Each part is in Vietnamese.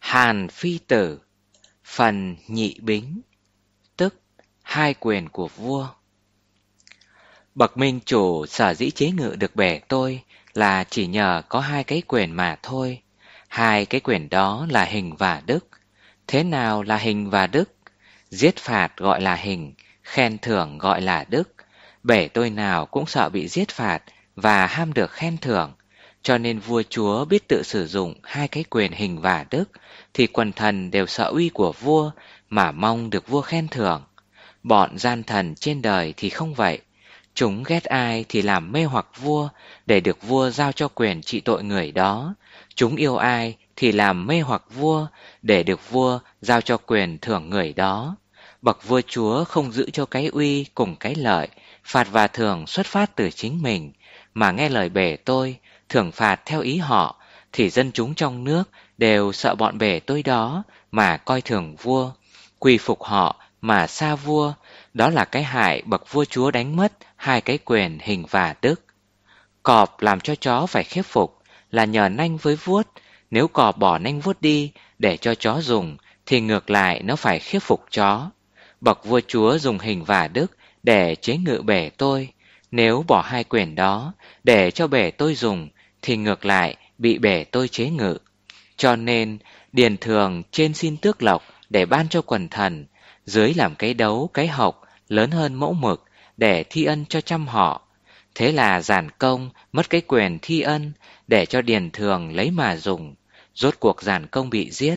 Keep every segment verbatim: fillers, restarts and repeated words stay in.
Hàn Phi Tử, phần nhị bính, tức hai quyền của vua. Bậc minh chủ sở dĩ chế ngự được bể tôi là chỉ nhờ có hai cái quyền mà thôi. Hai cái quyền đó là hình và đức. Thế nào là hình và đức? Giết phạt gọi là hình, khen thưởng gọi là đức. Bể tôi nào cũng sợ bị giết phạt và ham được khen thưởng. Cho nên vua chúa biết tự sử dụng hai cái quyền hình và đức, thì quần thần đều sợ uy của vua mà mong được vua khen thưởng. Bọn gian thần trên đời thì không vậy. Chúng ghét ai thì làm mê hoặc vua để được vua giao cho quyền trị tội người đó. Chúng yêu ai thì làm mê hoặc vua để được vua giao cho quyền thưởng người đó. Bậc vua chúa không giữ cho cái uy cùng cái lợi, phạt và thưởng xuất phát từ chính mình, mà nghe lời bể tôi, thưởng phạt theo ý họ, thì dân chúng trong nước đều sợ bọn bể tôi đó mà coi thường vua, quy phục họ mà xa vua. Đó là cái hại bậc vua chúa đánh mất hai cái quyền hình và đức. Cọp làm cho chó phải khiếp phục là nhờ nanh với vuốt. Nếu cọp bỏ nanh vuốt đi để cho chó dùng thì ngược lại nó phải khiếp phục chó. Bậc vua chúa dùng hình và đức để chế ngự bể tôi. Nếu bỏ hai quyền đó để cho bể tôi dùng thì ngược lại bị bể tôi chế ngự. Cho nên điền thường trên xin tước lộc để ban cho quần thần, dưới làm cái đấu cái hộc lớn hơn mẫu mực để thi ân cho trăm họ. Thế là giản công mất cái quyền thi ân để cho điền thường lấy mà dùng. Rốt cuộc giản công bị giết.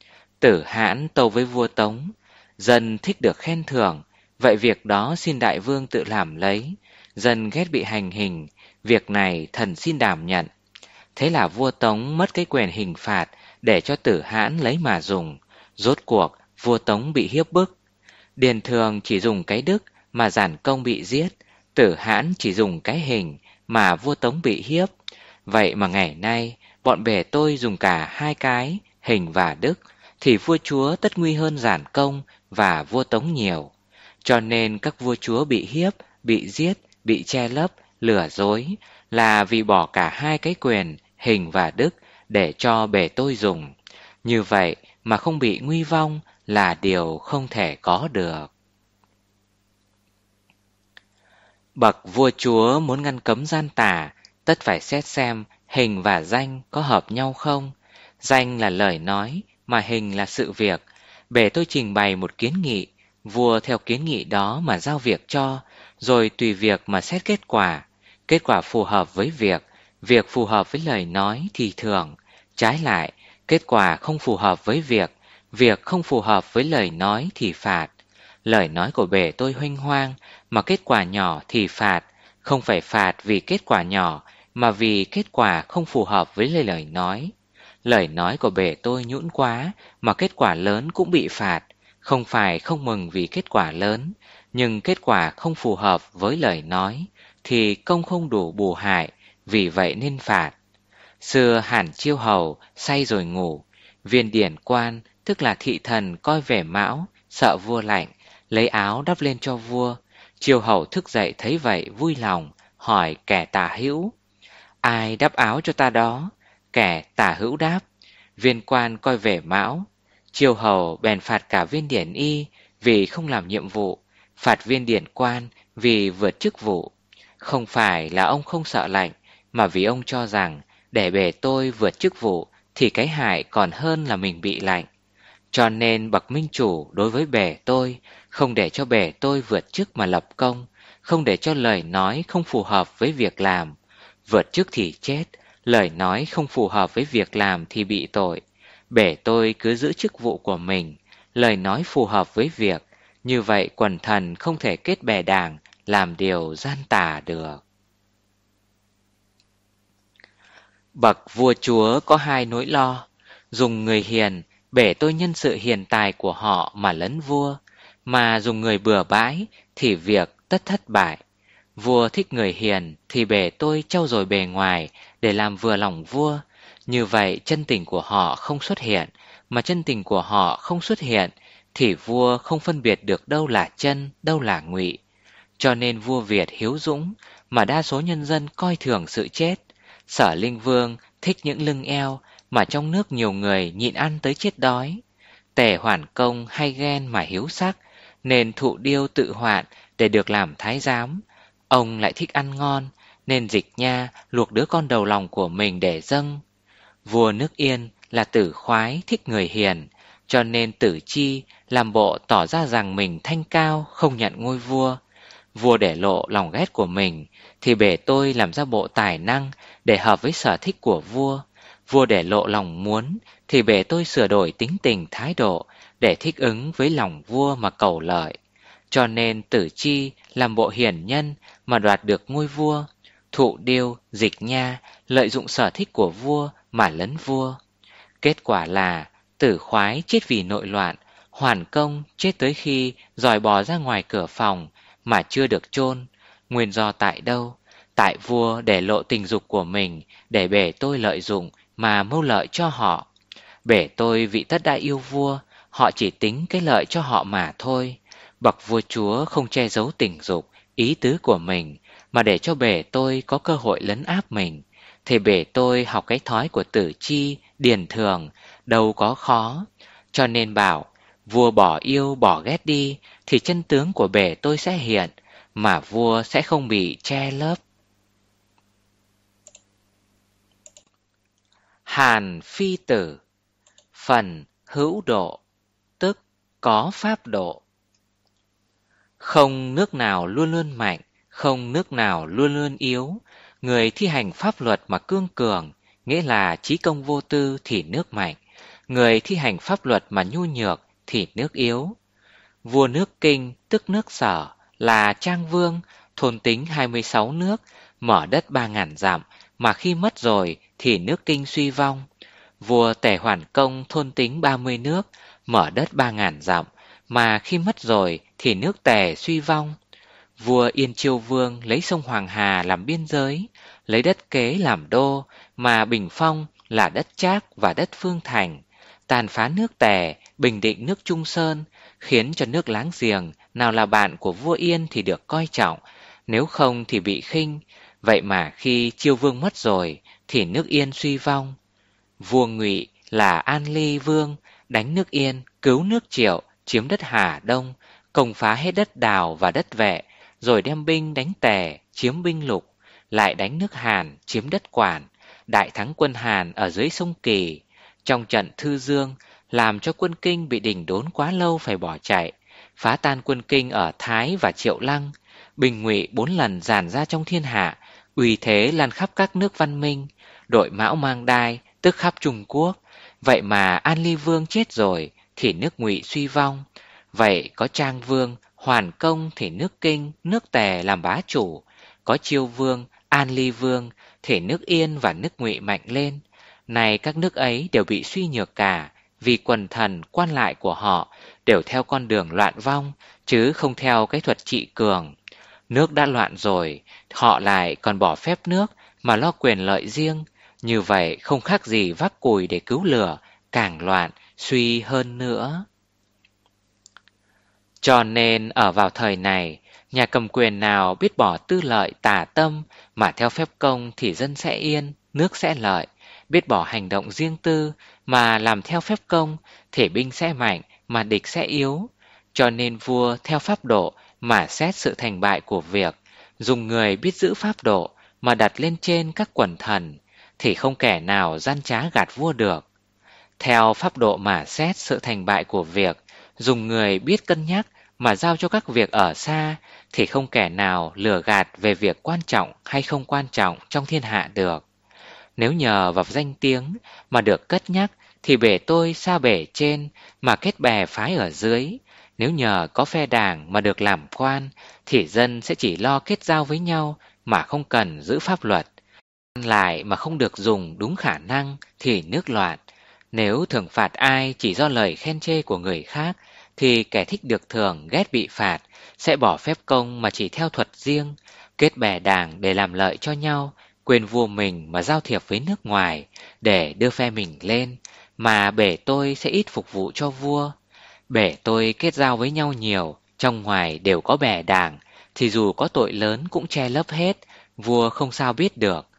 Tử Hãn tâu với vua Tống: dân thích được khen thưởng, vậy việc đó xin đại vương tự làm lấy. Dân ghét bị hành hình, việc này thần xin đảm nhận. Thế là vua Tống mất cái quyền hình phạt để cho Tử Hãn lấy mà dùng. Rốt cuộc vua Tống bị hiếp bức. Điền thường chỉ dùng cái đức mà giản công bị giết. Tử Hãn chỉ dùng cái hình mà vua Tống bị hiếp. Vậy mà ngày nay bọn bể tôi dùng cả hai cái hình và đức, thì vua chúa tất nguy hơn giản công và vua Tống nhiều. Cho nên các vua chúa bị hiếp, bị giết, bị che lấp, lừa dối là vì bỏ cả hai cái quyền hình và đức để cho bể tôi dùng. Như vậy mà không bị nguy vong là điều không thể có được. Bậc vua chúa muốn ngăn cấm gian tà, tất phải xét xem hình và danh có hợp nhau không. Danh là lời nói, mà hình là sự việc. Bể tôi trình bày một kiến nghị, vua theo kiến nghị đó mà giao việc cho, rồi tùy việc mà xét kết quả. Kết quả phù hợp với việc, việc phù hợp với lời nói thì thưởng. Trái lại, kết quả không phù hợp với việc, việc không phù hợp với lời nói thì phạt. Lời nói của bể tôi huênh hoang, mà kết quả nhỏ thì phạt. Không phải phạt vì kết quả nhỏ, mà vì kết quả không phù hợp với lời nói. Lời nói của bể tôi nhũn quá, mà kết quả lớn cũng bị phạt. Không phải không mừng vì kết quả lớn, nhưng kết quả không phù hợp với lời nói, thì công không đủ bù hại, vì vậy nên phạt. Xưa Hàn Chiêu Hầu say rồi ngủ, Viên Điển Quan tức là thị thần coi vẻ mão, sợ vua lạnh, lấy áo đắp lên cho vua. Chiêu Hầu thức dậy thấy vậy vui lòng, hỏi kẻ tả hữu: ai đắp áo cho ta đó? Kẻ tả hữu đáp: Viên Quan coi vẻ mão. Chiêu Hầu bèn phạt cả Viên Điển Y vì không làm nhiệm vụ, phạt Viên Điển Quan vì vượt chức vụ. Không phải là ông không sợ lạnh, mà vì ông cho rằng để bể tôi vượt chức vụ thì cái hại còn hơn là mình bị lạnh. Cho nên bậc minh chủ đối với bể tôi không để cho bể tôi vượt chức mà lập công, không để cho lời nói không phù hợp với việc làm. Vượt chức thì chết, lời nói không phù hợp với việc làm thì bị tội. Bể tôi cứ giữ chức vụ của mình, lời nói phù hợp với việc. Như vậy quần thần không thể kết bè đảng, làm điều gian tà được. Bậc vua chúa có hai nỗi lo. Dùng người hiền, bể tôi nhân sự hiền tài của họ mà lấn vua, mà dùng người bừa bãi thì việc tất thất bại. Vua thích người hiền thì bể tôi trau dồi bề ngoài để làm vừa lòng vua. Như vậy chân tình của họ không xuất hiện, mà chân tình của họ không xuất hiện thì vua không phân biệt được đâu là chân, đâu là ngụy. Cho nên vua Việt hiếu dũng, mà đa số nhân dân coi thường sự chết. Sở Linh Vương thích những lưng eo, mà trong nước nhiều người nhịn ăn tới chết đói. Tề Hoàn Công hay ghen mà hiếu sắc, nên thụ điêu tự hoạn để được làm thái giám. Ông lại thích ăn ngon, nên Dịch Nha luộc đứa con đầu lòng của mình để dâng. Vua nước Yên là Tử Khoái thích người hiền, cho nên Tử Chi làm bộ tỏ ra rằng mình thanh cao không nhận ngôi vua. Vua để lộ lòng ghét của mình, thì bể tôi làm ra bộ tài năng để hợp với sở thích của vua. Vua để lộ lòng muốn, thì bể tôi sửa đổi tính tình thái độ để thích ứng với lòng vua mà cầu lợi. Cho nên Tử Chi làm bộ hiền nhân mà đoạt được ngôi vua. Thụ Điêu, Dịch Nha lợi dụng sở thích của vua mà lấn vua. Kết quả là Tử Khoái chết vì nội loạn, Hoàn Công chết tới khi giòi bò ra ngoài cửa phòng mà chưa được chôn. Nguyên do tại đâu? Tại vua để lộ tình dục của mình để bể tôi lợi dụng mà mưu lợi cho họ. Bể tôi vị tất đã yêu vua, họ chỉ tính cái lợi cho họ mà thôi. Bậc vua chúa không che giấu tình dục, ý tứ của mình, mà để cho bể tôi có cơ hội lấn áp mình. Thì bể tôi học cái thói của Tử Chi, Điền Thường, đâu có khó. Cho nên bảo, vua bỏ yêu bỏ ghét đi, thì chân tướng của bể tôi sẽ hiện, mà vua sẽ không bị che lấp. Hàn Phi Tử. Phần hữu độ, tức có pháp độ. Không nước nào luôn luôn mạnh, không nước nào luôn luôn yếu. Người thi hành pháp luật mà cương cường, nghĩa là chí công vô tư thì nước mạnh. Người thi hành pháp luật mà nhu nhược thì nước yếu. Vua nước Kinh, tức nước Sở, là Trang Vương, thôn tính hai mươi sáu nước, mở đất ba ngàn dặm, mà khi mất rồi thì nước Kinh suy vong. Vua Tề Hoàn Công thôn tính ba mươi nước, mở đất ba ngàn dặm, mà khi mất rồi thì nước Tề suy vong. Vua Yên Chiêu Vương lấy sông Hoàng Hà làm biên giới, lấy đất Kế làm đô, mà Bình Phong là đất Trác và đất Phương Thành, tàn phá nước Tề, bình định nước Trung Sơn, khiến cho nước láng giềng nào là bạn của vua Yên thì được coi trọng, nếu không thì bị khinh. Vậy mà khi Chiêu Vương mất rồi thì nước Yên suy vong. Vua Ngụy là An Ly Vương đánh nước Yên, cứu nước Triệu, chiếm đất Hà Đông, công phá hết đất Đào và đất Vệ, rồi đem binh đánh Tề, chiếm binh Lục, lại đánh nước Hàn, chiếm đất Quản, đại thắng quân Hàn ở dưới sông Kỳ. Trong trận Thư Dương, làm cho quân Kinh bị đỉnh đốn quá lâu phải bỏ chạy, phá tan quân Kinh ở Thái và Triệu Lăng. Bình Ngụy bốn lần dàn ra trong thiên hạ, uy thế lan khắp các nước văn minh, đội Mão mang đai, tức khắp Trung Quốc. Vậy mà An Ly Vương chết rồi thì nước Ngụy suy vong. Vậy có Trang Vương, Hoàn Công thì nước Kinh, nước Tề làm bá chủ. Có Chiêu Vương, An Ly Vương thì nước Yên và nước Ngụy mạnh lên. Này các nước ấy đều bị suy nhược cả, vì quần thần quan lại của họ đều theo con đường loạn vong, chứ không theo cái thuật trị cường. Nước đã loạn rồi, họ lại còn bỏ phép nước mà lo quyền lợi riêng. Như vậy không khác gì vác cùi để cứu lửa, càng loạn, suy hơn nữa. Cho nên ở vào thời này, nhà cầm quyền nào biết bỏ tư lợi tà tâm mà theo phép công thì dân sẽ yên, nước sẽ lợi. Biết bỏ hành động riêng tư mà làm theo phép công thì binh sẽ mạnh mà địch sẽ yếu. Cho nên vua theo pháp độ mà xét sự thành bại của việc, dùng người biết giữ pháp độ mà đặt lên trên các quần thần, thì không kẻ nào gian trá gạt vua được. Theo pháp độ mà xét sự thành bại của việc, dùng người biết cân nhắc mà giao cho các việc ở xa, thì không kẻ nào lừa gạt về việc quan trọng hay không quan trọng trong thiên hạ được. Nếu nhờ vào danh tiếng mà được cất nhắc, thì bể tôi xa bể trên mà kết bè phái ở dưới. Nếu nhờ có phe đảng mà được làm quan, thì dân sẽ chỉ lo kết giao với nhau mà không cần giữ pháp luật. Lại mà không được dùng đúng khả năng thì nước loạn. Nếu thưởng phạt ai chỉ do lời khen chê của người khác, thì kẻ thích được thưởng ghét bị phạt, sẽ bỏ phép công mà chỉ theo thuật riêng, kết bè đảng để làm lợi cho nhau, quên vua mình mà giao thiệp với nước ngoài để đưa phe mình lên, mà bể tôi sẽ ít phục vụ cho vua. Bể tôi kết giao với nhau nhiều, trong ngoài đều có bè đảng, thì dù có tội lớn cũng che lấp hết, vua không sao biết được.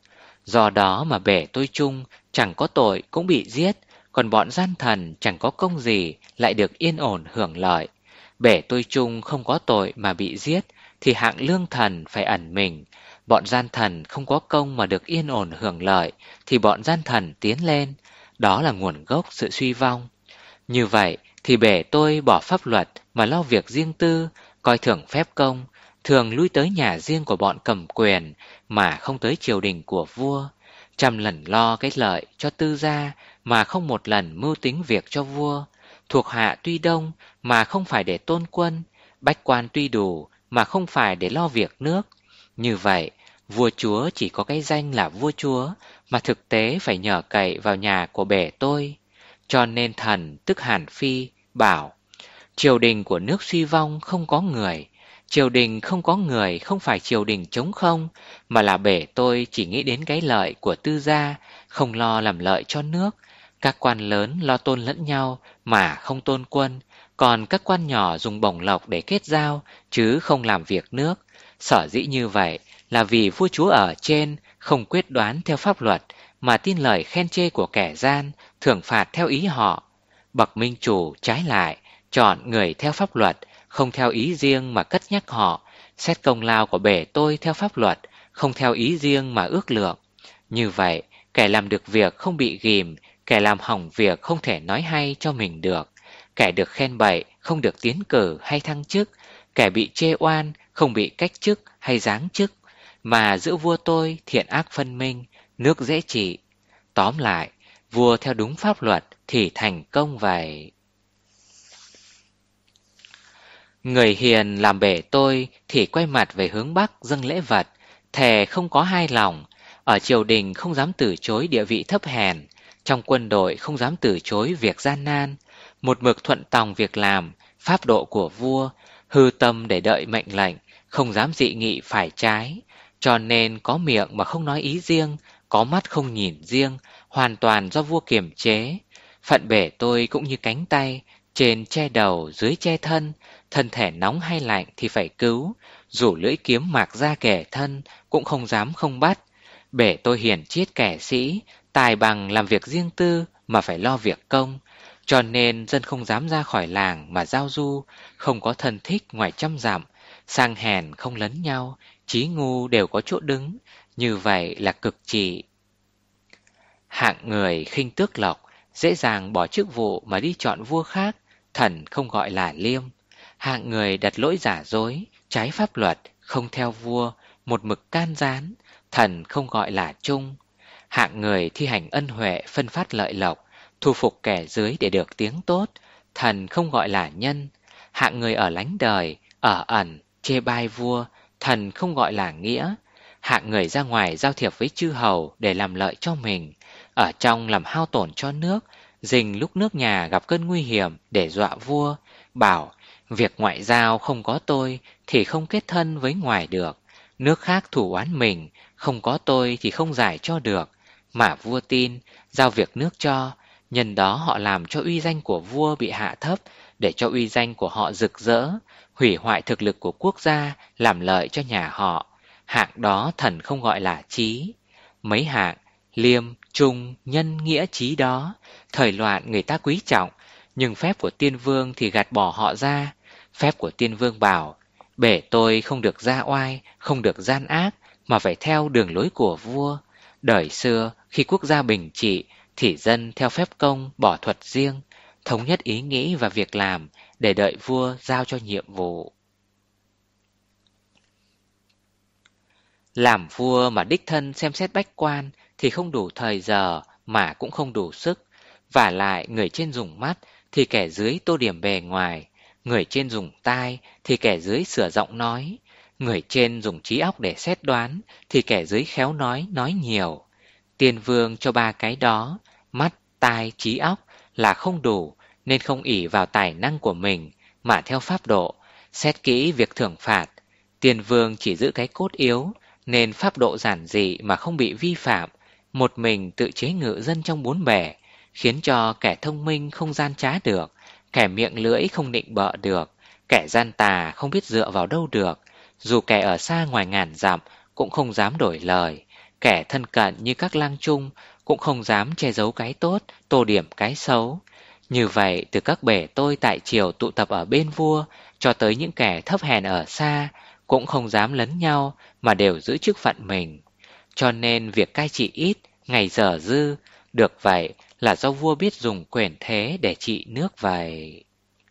Do đó mà bể tôi chung chẳng có tội cũng bị giết, còn bọn gian thần chẳng có công gì lại được yên ổn hưởng lợi. Bể tôi chung không có tội mà bị giết thì hạng lương thần phải ẩn mình. Bọn gian thần không có công mà được yên ổn hưởng lợi thì bọn gian thần tiến lên. Đó là nguồn gốc sự suy vong. Như vậy thì bể tôi bỏ pháp luật mà lo việc riêng tư, coi thường phép công, thường lui tới nhà riêng của bọn cầm quyền mà không tới triều đình của vua. Trăm lần lo cái lợi cho tư gia mà không một lần mưu tính việc cho vua. Thuộc hạ tuy đông mà không phải để tôn quân, bách quan tuy đủ mà không phải để lo việc nước. Như vậy, vua chúa chỉ có cái danh là vua chúa mà thực tế phải nhờ cậy vào nhà của bể tôi. Cho nên thần tức Hàn Phi bảo: triều đình của nước suy vong không có người. Triều đình không có người không phải triều đình trống không, mà là bể tôi chỉ nghĩ đến cái lợi của tư gia, không lo làm lợi cho nước. Các quan lớn lo tôn lẫn nhau mà không tôn quân, còn các quan nhỏ dùng bổng lộc để kết giao chứ không làm việc nước. Sở dĩ như vậy là vì vua chúa ở trên không quyết đoán theo pháp luật mà tin lời khen chê của kẻ gian, thưởng phạt theo ý họ. Bậc minh chủ trái lại chọn người theo pháp luật, không theo ý riêng mà cất nhắc họ, xét công lao của bể tôi theo pháp luật, không theo ý riêng mà ước lượng. Như vậy, kẻ làm được việc không bị ghìm, kẻ làm hỏng việc không thể nói hay cho mình được, kẻ được khen bậy không được tiến cử hay thăng chức, kẻ bị chê oan không bị cách chức hay giáng chức, mà giữa vua tôi thiện ác phân minh, nước dễ trị. Tóm lại, vua theo đúng pháp luật thì thành công vậy. Người hiền làm bể tôi thì quay mặt về hướng Bắc dâng lễ vật, thề không có hai lòng. Ở triều đình không dám từ chối địa vị thấp hèn, trong quân đội không dám từ chối việc gian nan. Một mực thuận tòng việc làm, pháp độ của vua, hư tâm để đợi mệnh lệnh, không dám dị nghị phải trái. Cho nên có miệng mà không nói ý riêng, có mắt không nhìn riêng, hoàn toàn do vua kiềm chế. Phận bể tôi cũng như cánh tay, trên che đầu dưới che thân, thân thể nóng hay lạnh thì phải cứu, dù lưỡi kiếm mạc ra kẻ thân cũng không dám không bắt. Bể tôi hiển chiết kẻ sĩ, tài bằng làm việc riêng tư mà phải lo việc công, cho nên dân không dám ra khỏi làng mà giao du, không có thân thích ngoài trăm dặm, sang hèn không lấn nhau, trí ngu đều có chỗ đứng, như vậy là cực trị. Hạng người khinh tước lộc, dễ dàng bỏ chức vụ mà đi chọn vua khác, thần không gọi là liêm. Hạng người đặt lỗi giả dối, trái pháp luật, không theo vua, một mực can gián, thần không gọi là trung. Hạng người thi hành ân huệ phân phát lợi lộc, thu phục kẻ dưới để được tiếng tốt, thần không gọi là nhân. Hạng người ở lánh đời, ở ẩn, chê bai vua, thần không gọi là nghĩa. Hạng người ra ngoài giao thiệp với chư hầu để làm lợi cho mình, ở trong làm hao tổn cho nước, rình lúc nước nhà gặp cơn nguy hiểm để dọa vua, bảo việc ngoại giao không có tôi thì không kết thân với ngoài được, nước khác thủ oán mình, không có tôi thì không giải cho được. Mà vua tin, giao việc nước cho, nhân đó họ làm cho uy danh của vua bị hạ thấp, để cho uy danh của họ rực rỡ, hủy hoại thực lực của quốc gia, làm lợi cho nhà họ. Hạng đó thần không gọi là trí. Mấy hạng liêm, trung, nhân, nghĩa, trí đó, thời loạn người ta quý trọng, nhưng phép của tiên vương thì gạt bỏ họ ra. Phép của tiên vương bảo, bể tôi không được ra oai, không được gian ác, mà phải theo đường lối của vua. Đời xưa, khi quốc gia bình trị, thì dân theo phép công bỏ thuật riêng, thống nhất ý nghĩ và việc làm để đợi vua giao cho nhiệm vụ. Làm vua mà đích thân xem xét bách quan thì không đủ thời giờ mà cũng không đủ sức. Vả lại người trên dùng mắt thì kẻ dưới tô điểm bề ngoài, người trên dùng tai thì kẻ dưới sửa giọng nói, người trên dùng trí óc để xét đoán thì kẻ dưới khéo nói, nói nhiều. Tiên vương cho ba cái đó, mắt, tai, trí óc là không đủ, nên không ỷ vào tài năng của mình mà theo pháp độ, xét kỹ việc thưởng phạt. Tiên vương chỉ giữ cái cốt yếu, nên pháp độ giản dị mà không bị vi phạm, một mình tự chế ngự dân trong bốn bể, khiến cho kẻ thông minh không gian trá được, kẻ miệng lưỡi không nịnh bợ được, kẻ gian tà không biết dựa vào đâu được, dù kẻ ở xa ngoài ngàn dặm cũng không dám đổi lời, Kẻ thân cận như các lang trung cũng không dám che giấu cái tốt, tô điểm cái xấu. Như vậy, từ các bể tôi tại triều tụ tập ở bên vua, cho tới những kẻ thấp hèn ở xa, cũng không dám lấn nhau mà đều giữ chức phận mình. Cho nên việc cai trị ít, ngày giờ dư, được vậy là do vua biết dùng quyền thế để trị nước vậy.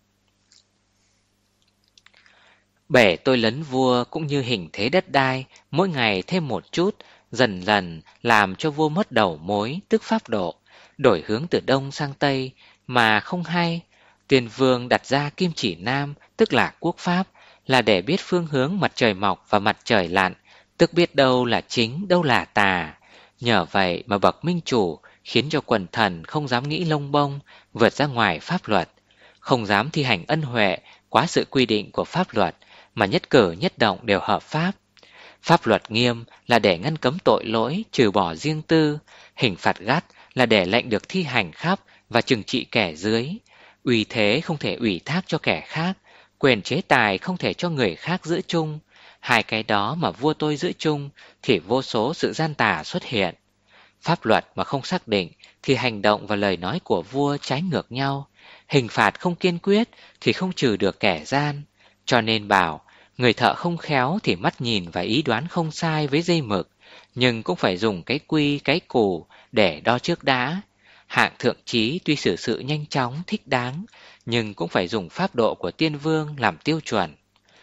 Bể tôi lấn vua cũng như hình thế đất đai, mỗi ngày thêm một chút, dần dần làm cho vua mất đầu mối, tức pháp độ, đổi hướng từ đông sang tây, mà không hay. Tiên vương đặt ra kim chỉ nam, tức là quốc pháp, là để biết phương hướng mặt trời mọc và mặt trời lặn, tức biết đâu là chính, đâu là tà. Nhờ vậy mà bậc minh chủ khiến cho quần thần không dám nghĩ lông bông, vượt ra ngoài pháp luật, không dám thi hành ân huệ quá sự quy định của pháp luật, mà nhất cử nhất động đều hợp pháp. Pháp luật nghiêm là để ngăn cấm tội lỗi, trừ bỏ riêng tư. Hình phạt gắt là để lệnh được thi hành khắp và trừng trị kẻ dưới. Uy thế không thể ủy thác cho kẻ khác, quyền chế tài không thể cho người khác giữ chung. Hai cái đó mà vua tôi giữ chung thì vô số sự gian tà xuất hiện. Pháp luật mà không xác định thì hành động và lời nói của vua trái ngược nhau. Hình phạt không kiên quyết thì không trừ được kẻ gian. Cho nên bảo, người thợ không khéo thì mắt nhìn và ý đoán không sai với dây mực, nhưng cũng phải dùng cái quy, cái cù để đo trước đã. Hạng thượng trí tuy xử sự nhanh chóng, thích đáng, nhưng cũng phải dùng pháp độ của tiên vương làm tiêu chuẩn.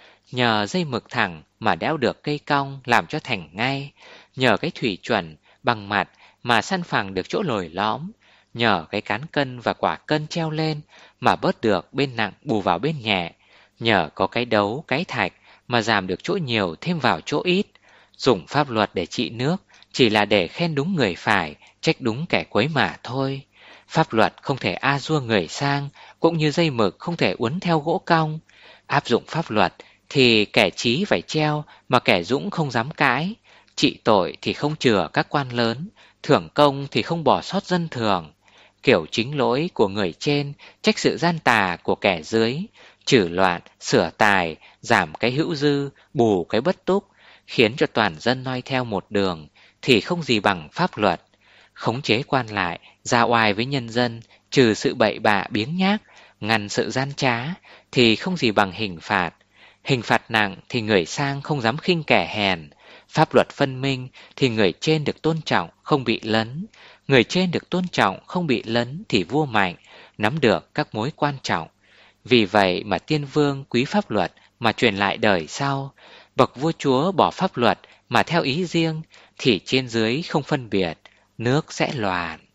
Nhờ dây mực thẳng mà đẽo được cây cong làm cho thành ngay, nhờ cái thủy chuẩn bằng mặt mà săn phẳng được chỗ lồi lõm, nhờ cái cán cân và quả cân treo lên mà bớt được bên nặng bù vào bên nhẹ, nhờ có cái đấu, cái thạch mà giảm được chỗ nhiều thêm vào chỗ ít. Dùng pháp luật để trị nước chỉ là để khen đúng người phải, trách đúng kẻ quấy mà thôi. Pháp luật không thể a dua người sang, cũng như dây mực không thể uốn theo gỗ cong. Áp dụng pháp luật thì kẻ trí phải treo mà kẻ dũng không dám cãi. Trị tội thì không chừa các quan lớn, thưởng công thì không bỏ sót dân thường. Kiểu chính lỗi của người trên, trách sự gian tà của kẻ dưới, trừ loạn, sửa tài, giảm cái hữu dư, bù cái bất túc, khiến cho toàn dân noi theo một đường, thì không gì bằng pháp luật. Khống chế quan lại, ra oai với nhân dân, trừ sự bậy bạ biếng nhác, ngăn sự gian trá, thì không gì bằng hình phạt. Hình phạt nặng thì người sang không dám khinh kẻ hèn. Pháp luật phân minh thì người trên được tôn trọng, không bị lấn. Người trên được tôn trọng, không bị lấn thì vua mạnh, nắm được các mối quan trọng. Vì vậy mà tiên vương quý pháp luật mà truyền lại đời sau. Bậc vua chúa bỏ pháp luật mà theo ý riêng thì trên dưới không phân biệt, nước sẽ loạn.